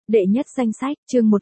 Đệ nhất danh sách, chương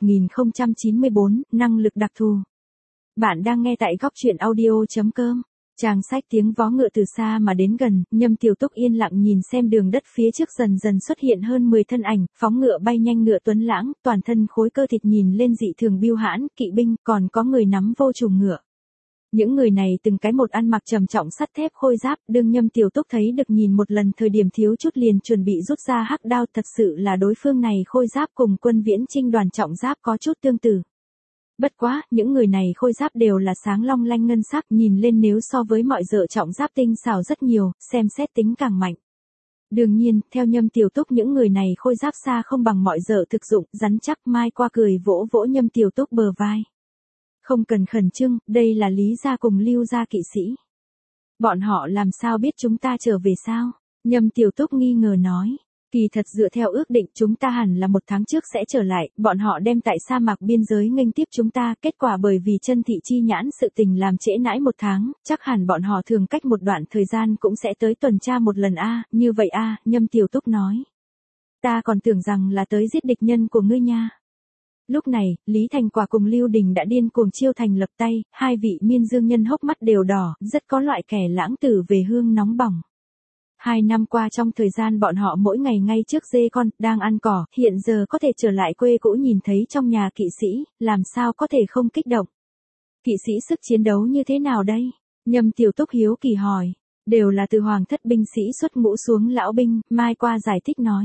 1094, năng lực đặc thù. Bạn đang nghe tại góc truyện audio.com. Chàng sách tiếng vó ngựa từ xa mà đến gần, Nhâm Tiểu Túc yên lặng nhìn xem đường đất phía trước dần dần xuất hiện hơn 10 thân ảnh, phóng ngựa bay nhanh ngựa tuấn lãng, toàn thân khối cơ thịt nhìn lên dị thường biêu hãn, kỵ binh, còn có người nắm vô trùng ngựa. Những người này từng cái một ăn mặc trầm trọng sắt thép khôi giáp, đương Nhâm Tiểu Túc thấy được nhìn một lần thời điểm thiếu chút liền chuẩn bị rút ra hắc đao, thật sự là đối phương này khôi giáp cùng Quân Viễn Chinh đoàn trọng giáp có chút tương tự. Bất quá, những người này khôi giáp đều là sáng long lanh ngân sắc, nhìn lên nếu so với mọi dợ trọng giáp tinh xảo rất nhiều, xem xét tính càng mạnh. Đương nhiên, theo Nhâm Tiểu Túc những người này khôi giáp xa không bằng mọi dợ thực dụng, rắn chắc. Mai qua cười vỗ vỗ Nhâm Tiểu Túc bờ vai. Không cần khẩn trương, đây là Lý gia cùng Lưu gia kỵ sĩ. Bọn họ làm sao biết chúng ta trở về sao? Nhâm Tiểu Túc nghi ngờ nói. Kỳ thật dựa theo ước định chúng ta hẳn là 1 tháng trước sẽ trở lại, bọn họ đem tại sa mạc biên giới nghênh tiếp chúng ta, kết quả bởi vì chân thị chi nhãn sự tình làm trễ nãi 1 tháng, chắc hẳn bọn họ thường cách một đoạn thời gian cũng sẽ tới tuần tra một lần như vậy Nhâm Tiểu Túc nói. Ta còn tưởng rằng là tới giết địch nhân của ngươi nha. Lúc này, Lý Thành Quả cùng Lưu Đình đã điên cuồng chiêu thành lập tay, hai vị miên dương nhân hốc mắt đều đỏ, rất có loại kẻ lãng tử về hương nóng bỏng. 2 năm qua trong thời gian bọn họ mỗi ngày ngay trước dê con, đang ăn cỏ, hiện giờ có thể trở lại quê cũ nhìn thấy trong nhà kỵ sĩ, làm sao có thể không kích động. Kỵ sĩ sức chiến đấu như thế nào đây? Nhâm Tiểu Túc hiếu kỳ hỏi. Đều là từ hoàng thất binh sĩ xuất ngũ xuống lão binh, Mai qua giải thích nói.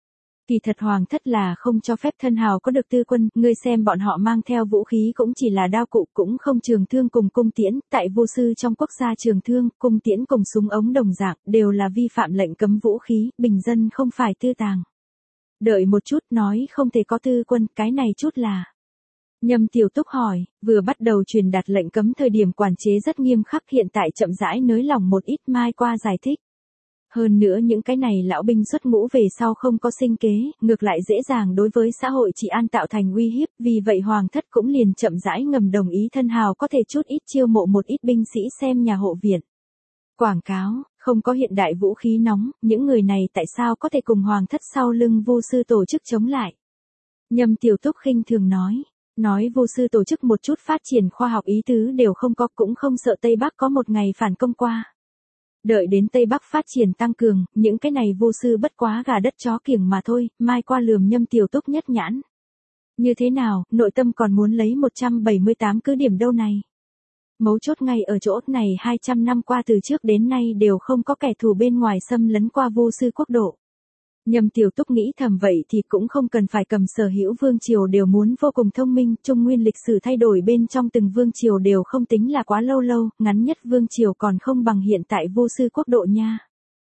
Kỳ thật hoàng thất là không cho phép thân hào có được tư quân, ngươi xem bọn họ mang theo vũ khí cũng chỉ là đao cụ, cũng không trường thương cùng cung tiễn, tại vô sư trong quốc gia trường thương, cung tiễn cùng súng ống đồng dạng, đều là vi phạm lệnh cấm vũ khí, bình dân không phải tư tàng. Đợi một chút, nói không thể có tư quân, cái này chút là. Nhâm Tiểu Túc hỏi, vừa bắt đầu truyền đạt lệnh cấm thời điểm quản chế rất nghiêm khắc, hiện tại chậm rãi nới lỏng một ít. Mai qua giải thích. Hơn nữa những cái này lão binh xuất ngũ về sau không có sinh kế, ngược lại dễ dàng đối với xã hội trị an tạo thành uy hiếp, vì vậy hoàng thất cũng liền chậm rãi ngầm đồng ý thân hào có thể chút ít chiêu mộ một ít binh sĩ xem nhà hộ viện. Quảng cáo, không có hiện đại vũ khí nóng, những người này tại sao có thể cùng hoàng thất sau lưng vô sư tổ chức chống lại? Nhâm Tiểu Túc khinh thường nói vô sư tổ chức một chút phát triển khoa học ý tứ đều không có, cũng không sợ Tây Bắc có một ngày phản công qua. Đợi đến Tây Bắc phát triển tăng cường, những cái này vô sư bất quá gà đất chó kiểng mà thôi. Mai qua lườm Nhâm Tiểu Túc nhất nhãn. Như thế nào, nội tâm còn muốn lấy 178 cứ điểm đâu này? Mấu chốt ngay ở chỗ này 200 năm qua từ trước đến nay đều không có kẻ thù bên ngoài xâm lấn qua vô sư quốc độ. Nhâm Tiểu Túc nghĩ thầm vậy thì cũng không cần phải cầm sở hữu vương triều đều muốn vô cùng thông minh, Trung Nguyên lịch sử thay đổi bên trong từng vương triều đều không tính là quá lâu, ngắn nhất vương triều còn không bằng hiện tại vô sư quốc độ nha.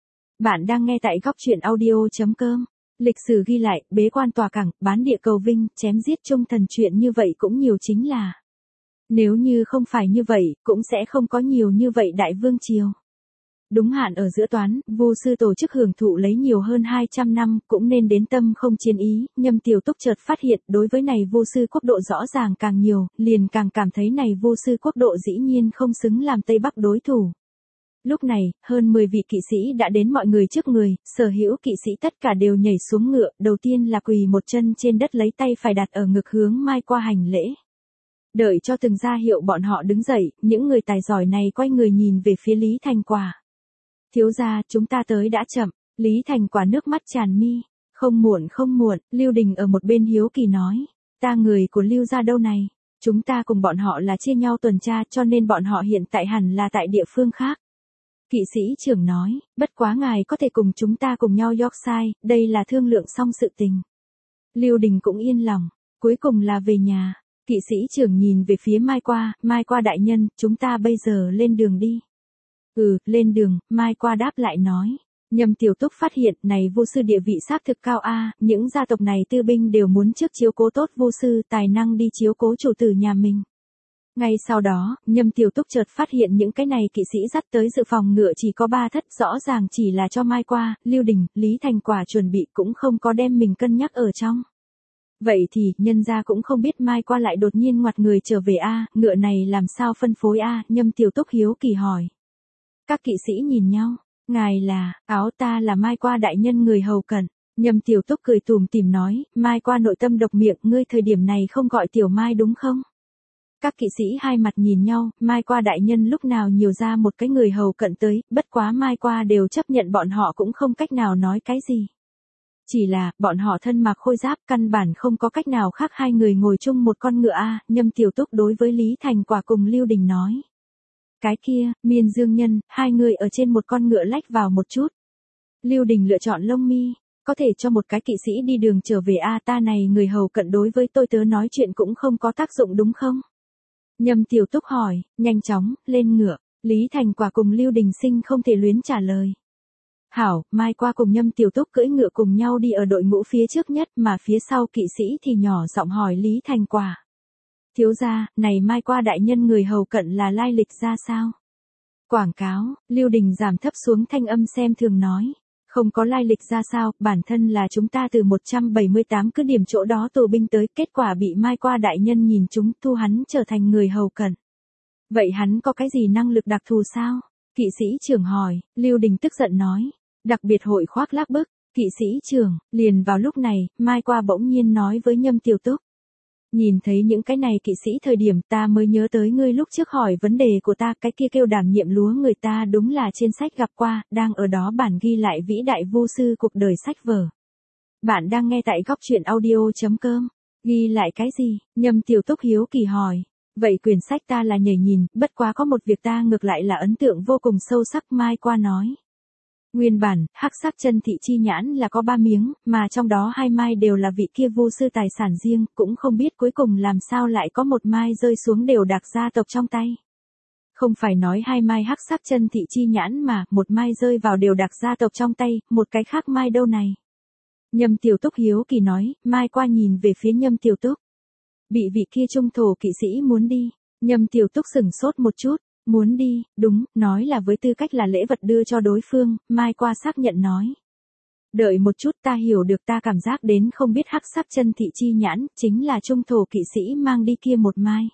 Bạn đang nghe tại góc truyện audio.com. Lịch sử ghi lại, bế quan tòa cảng, bán địa cầu vinh, chém giết trung thần chuyện như vậy cũng nhiều chính là. Nếu như không phải như vậy, cũng sẽ không có nhiều như vậy đại vương triều. Đúng hạn ở giữa toán, vô sư tổ chức hưởng thụ lấy nhiều hơn 200 năm, cũng nên đến tâm không chiến ý. Nhâm Tiểu Túc chợt phát hiện, đối với này vô sư quốc độ rõ ràng càng nhiều, liền càng cảm thấy này vô sư quốc độ dĩ nhiên không xứng làm Tây Bắc đối thủ. Lúc này, hơn 10 vị kỵ sĩ đã đến mọi người trước người, sở hữu kỵ sĩ tất cả đều nhảy xuống ngựa, đầu tiên là quỳ một chân trên đất lấy tay phải đặt ở ngực hướng Mai qua hành lễ. Đợi cho từng ra hiệu bọn họ đứng dậy, những người tài giỏi này quay người nhìn về phía Lý Thành Quả. Thiếu gia, chúng ta tới đã chậm. Lý Thành Quả nước mắt tràn mi. Không muộn, Lưu Đình ở một bên hiếu kỳ nói. Ta người của Lưu gia đâu này? Chúng ta cùng bọn họ là chia nhau tuần tra cho nên bọn họ hiện tại hẳn là tại địa phương khác. Kỵ sĩ trưởng nói, bất quá ngài có thể cùng chúng ta cùng nhau Yorkshire, đây là thương lượng xong sự tình. Lưu Đình cũng yên lòng, cuối cùng là về nhà. Kỵ sĩ trưởng nhìn về phía Mai qua đại nhân, chúng ta bây giờ lên đường đi. Lên đường, Mai qua đáp lại nói. Nhâm Tiểu Túc phát hiện này vô sư địa vị xác thực cao những gia tộc này tư binh đều muốn trước chiếu cố tốt vô sư tài năng đi chiếu cố chủ tử nhà mình. Ngay sau đó, Nhâm Tiểu Túc chợt phát hiện những cái này kỵ sĩ dắt tới dự phòng ngựa chỉ có 3 thất, rõ ràng chỉ là cho Mai qua, Lưu Đình, Lý Thành Quả chuẩn bị, cũng không có đem mình cân nhắc ở trong. Vậy thì, nhân gia cũng không biết Mai qua lại đột nhiên ngoặt người trở về ngựa này làm sao phân phối Nhâm Tiểu Túc hiếu kỳ hỏi. Các kỵ sĩ nhìn nhau, ngài là, áo ta là Mai qua đại nhân người hầu cận. Nhâm Tiểu Túc cười tủm tỉm nói, Mai qua nội tâm độc miệng, ngươi thời điểm này không gọi Tiểu Mai đúng không? Các kỵ sĩ hai mặt nhìn nhau, Mai qua đại nhân lúc nào nhiều ra một cái người hầu cận tới, bất quá Mai qua đều chấp nhận bọn họ cũng không cách nào nói cái gì. Chỉ là, bọn họ thân mặc khôi giáp căn bản không có cách nào khác hai người ngồi chung một con ngựa a. Nhâm Tiểu Túc đối với Lý Thành Quả cùng Lưu Đình nói. Cái kia, Miên Dương Nhân, hai người ở trên một con ngựa lách vào một chút. Lưu Đình lựa chọn lông mi, có thể cho một cái kỵ sĩ đi đường trở về a, ta này người hầu cận đối với tôi tớ nói chuyện cũng không có tác dụng đúng không? Nhâm Tiểu Túc hỏi, nhanh chóng, lên ngựa, Lý Thành Quả cùng Lưu Đình Sinh không thể luyến trả lời. Hảo, Mai qua cùng Nhâm Tiểu Túc cưỡi ngựa cùng nhau đi ở đội ngũ phía trước nhất mà phía sau kỵ sĩ thì nhỏ giọng hỏi Lý Thành Quả. Thiếu gia, này Mai qua đại nhân người hầu cận là lai lịch ra sao? Quảng cáo, Lưu Đình giảm thấp xuống thanh âm xem thường nói. Không có lai lịch ra sao, bản thân là chúng ta từ 178 cứ điểm chỗ đó tù binh tới, kết quả bị Mai qua đại nhân nhìn chúng thu hắn trở thành người hầu cận. Vậy hắn có cái gì năng lực đặc thù sao? Kỵ sĩ trưởng hỏi, Lưu Đình tức giận nói. Đặc biệt hội khoác lác bức, kỵ sĩ trưởng, liền vào lúc này, Mai qua bỗng nhiên nói với Nhâm Tiểu Túc. Nhìn thấy những cái này kỵ sĩ thời điểm ta mới nhớ tới ngươi lúc trước hỏi vấn đề của ta, cái kia kêu đảm nhiệm lúa người ta đúng là trên sách gặp qua, đang ở đó bản ghi lại vĩ đại vô sư cuộc đời sách vở. Bạn đang nghe tại góc truyện audio.com, ghi lại cái gì? Nhâm Tiểu Túc hiếu kỳ hỏi. Vậy quyển sách ta là nhảy nhìn, bất quá có một việc ta ngược lại là ấn tượng vô cùng sâu sắc. Mai qua nói. Nguyên bản, hắc sắc chân thị chi nhãn là có 3 miếng, mà trong đó 2 mai đều là vị kia vô sư tài sản riêng, cũng không biết cuối cùng làm sao lại có 1 mai rơi xuống đều đặc gia tộc trong tay. Không phải nói 2 mai hắc sắc chân thị chi nhãn mà, 1 mai rơi vào đều đặc gia tộc trong tay, một cái khác mai đâu này. Nhâm Tiểu Túc hiếu kỳ nói, Mai qua nhìn về phía Nhâm Tiểu Túc. Bị vị kia trung thổ kỵ sĩ muốn đi, Nhâm Tiểu Túc sửng sốt một chút. Muốn đi, đúng, nói là với tư cách là lễ vật đưa cho đối phương, Mai qua xác nhận nói. Đợi một chút ta hiểu được, ta cảm giác đến không biết hắc sắc chân thị chi nhãn, chính là trung thổ kỵ sĩ mang đi kia 1 mai.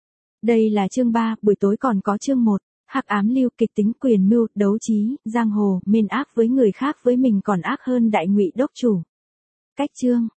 Đây là chương 3, buổi tối còn có chương 1, hắc ám lưu kịch tính quyền mưu, đấu trí, giang hồ, mên ác với người khác với mình còn ác hơn đại ngụy đốc chủ. Cách chương.